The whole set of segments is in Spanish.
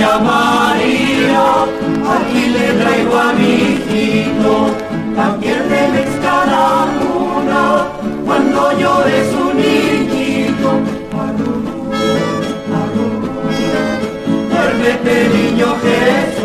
Doña María, aquí le traigo a mi hijito, también le cada una, cuando llore su niñito. Arrurú, arrurú, duérmete niño Jesús.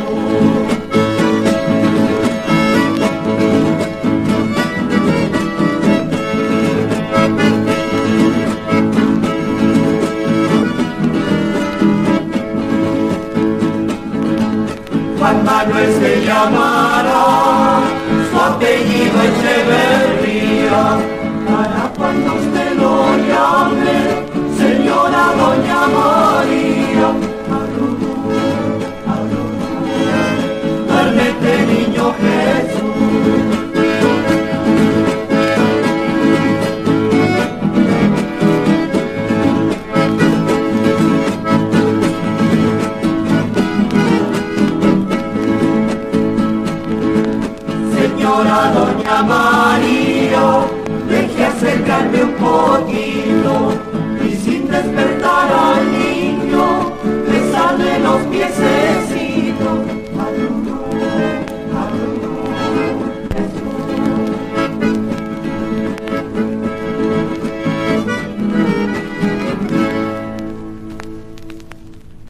Juan Manuel se llamará, su apellido Echeverría, para cuando usted lo llame, señora Doña María. Arrurú, arrurú, duérmete niño Jesús. Señora Doña María, deje acercarme un poquito.